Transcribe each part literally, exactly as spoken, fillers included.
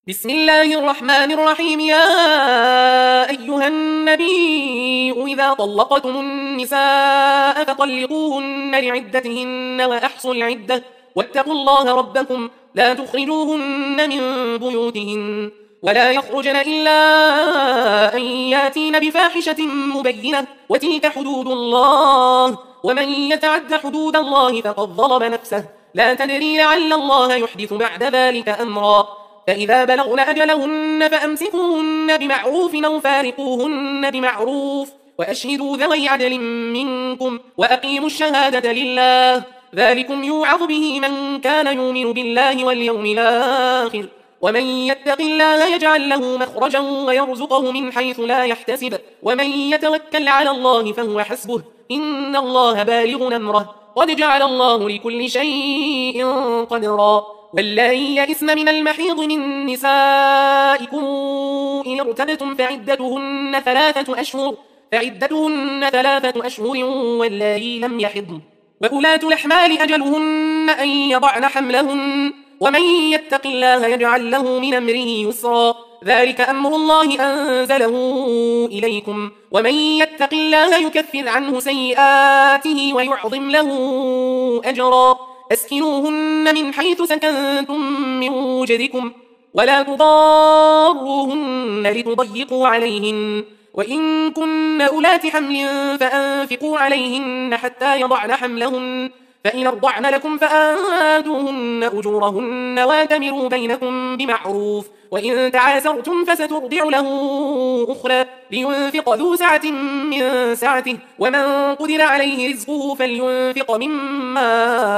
بسم الله الرحمن الرحيم. يا أيها النبي إذا طلقتم النساء فطلقوهن لعدتهن وأحصوا العدة واتقوا الله ربكم لا تخرجوهن من بيوتهن ولا يخرجن إلا أن ياتين بفاحشة مبينة وتلك حدود الله ومن يتعد حدود الله فقد ظلم نفسه لا تدري لعل الله يحدث بعد ذلك أمرا. فإذا بلغن أجلهن فأمسكوهن بمعروف أو فارقوهن بمعروف وأشهدوا ذوي عدل منكم وأقيموا الشهادة لله ذلكم يوعظ به من كان يؤمن بالله واليوم الآخر ومن يتق الله يجعل له مخرجا ويرزقه من حيث لا يحتسب ومن يتوكل على الله فهو حسبه إن الله بالغ أمره قد جعل الله لكل شيء قدرا. واللائي يئسن من المحيض من نسائكم إن ارتبتم فعدتهن ثلاثة أشهر فعدتهن ثلاثة أشهر واللائي لم يحضن وأولاة الأحمال أجلهن أن يضعن حملهن ومن يتق الله يجعل له من أمره يسرا ذلك أمر الله أنزله إليكم ومن يتق الله يكفر عنه سيئاته ويعظم له أجرا. أسكنوهن من حيث سكنتم من وجدكم ولا تضاروهن لتضيقوا عليهن وإن كن أولات حمل فأنفقوا عليهن حتى يضعن حملهن فإن ارضعن لكم فآتوهن أجورهن واتمروا بينكم بمعروف وإن تعاسرتم فسترضع له أخرى لينفق ذو سعة من سعته ومن قدر عليه رزقه فلينفق مما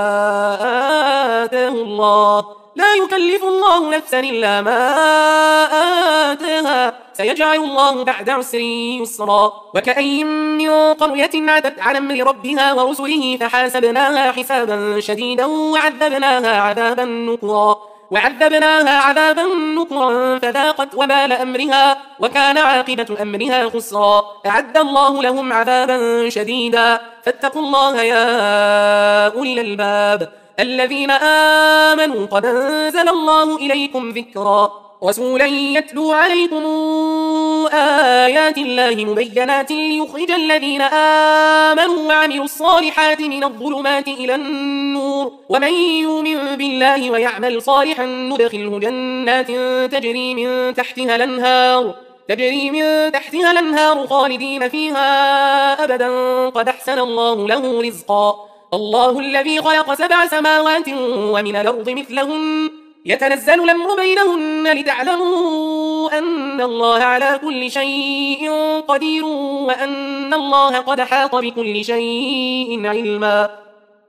آتاه الله لا يكلف الله نفسا إلا ما آتاها سيجعل الله بعد عسر يسرا. وكأين من قرية عتت عن أمر ربها ورسله فحاسبناها حسابا شديدا وعذبناها عذابا نكرا وعذبناها عذابا نكرا فذاقت وبال أمرها وكان عاقبة أمرها خسرا. أعد الله لهم عذابا شديدا فاتقوا الله يا أولي الألباب الذين آمنوا قد أنزل الله إليكم ذكرا رسولا يتلو عليكم آيات الله مبينات ليخرج الذين آمنوا وعملوا الصالحات من الظلمات إلى النور ومن يؤمن بالله ويعمل صالحا ندخله جنات تجري من تحتها الأنهار تجري من تحتها الأنهار خالدين فيها أبدا قد أحسن الله له رزقا. الله الذي خلق سبع سماوات ومن الأرض مثلهن يتنزل الأمر بينهن لتعلموا أن الله على كل شيء قدير وأن الله قد حاط بكل شيء علما.